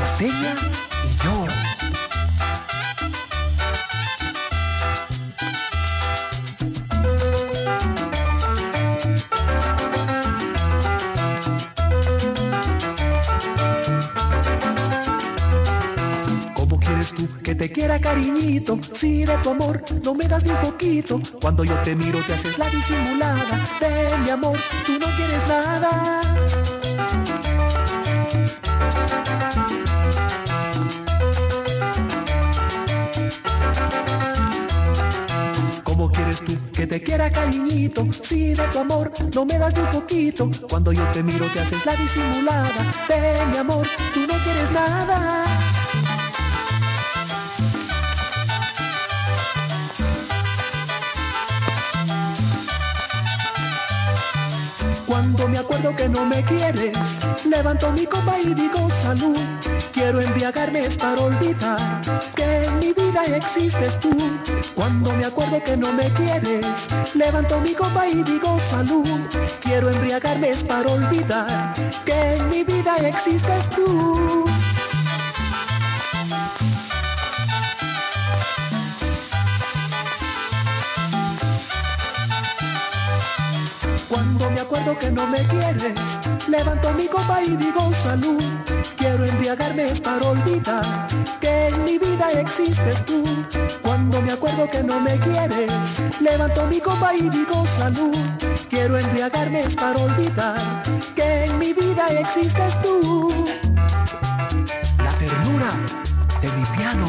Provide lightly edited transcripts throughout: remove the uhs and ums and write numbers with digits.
Costeña y yo. ¿Cómo quieres tú que te quiera, cariñito? Si de tu amor no me das ni un poquito. Cuando yo te miro te haces la disimulada. De mi amor tú no quieres nada. ¿Cómo quieres tú que te quiera, cariñito? Si de tu amor no me das ni un poquito. Cuando yo te miro te haces la disimulada. De mi amor tú no quieres nada. Cuando me acuerdo que no me quieres, levanto mi copa y digo salud. Quiero embriagarme es para olvidar que en mi vida existes tú. Cuando me acuerdo que no me quieres, levanto mi copa y digo salud. Quiero embriagarme es para olvidar que en mi vida existes tú. Cuando me acuerdo que no me quieres, levanto mi copa y digo salud. Quiero embriagarme es para olvidar que en mi vida existes tú. Cuando me acuerdo que no me quieres, levanto mi copa y digo salud. Quiero embriagarme es para olvidar que en mi vida existes tú. La ternura de mi piano.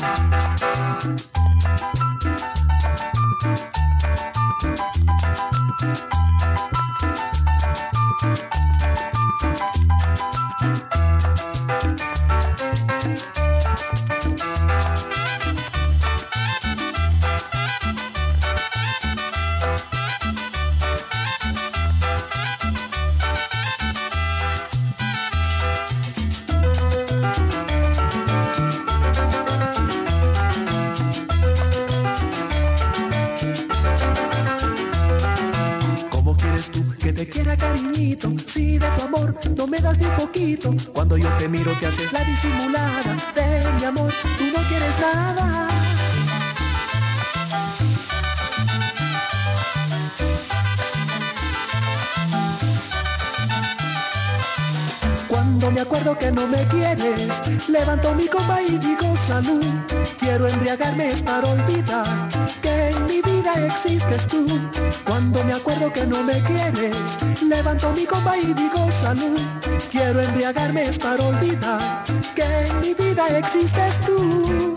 Que te quiera, cariñito, si de tu amor no me das ni un poquito. Cuando yo te miro te haces la disimulada. De mi amor tú no quieres nada. Cuando me acuerdo que no me quieres, levanto mi copa y digo salud. Quiero embriagarme es para olvidar que en mi vida existes tú. Cuando me acuerdo que no me quieres, levanto mi copa y digo salud. Quiero embriagarme es para olvidar que en mi vida existes tú.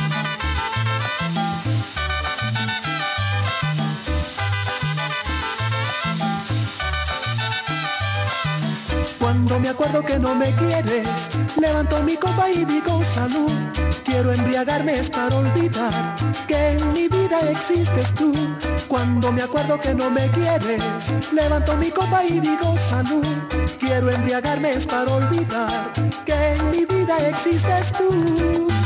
Cuando me acuerdo que no me quieres, levanto mi copa y digo salud. Quiero embriagarme es para olvidar que en mi vida existes tú. Cuando me acuerdo que no me quieres, levanto mi copa y digo salud. Quiero embriagarme es para olvidar que en mi vida existes tú.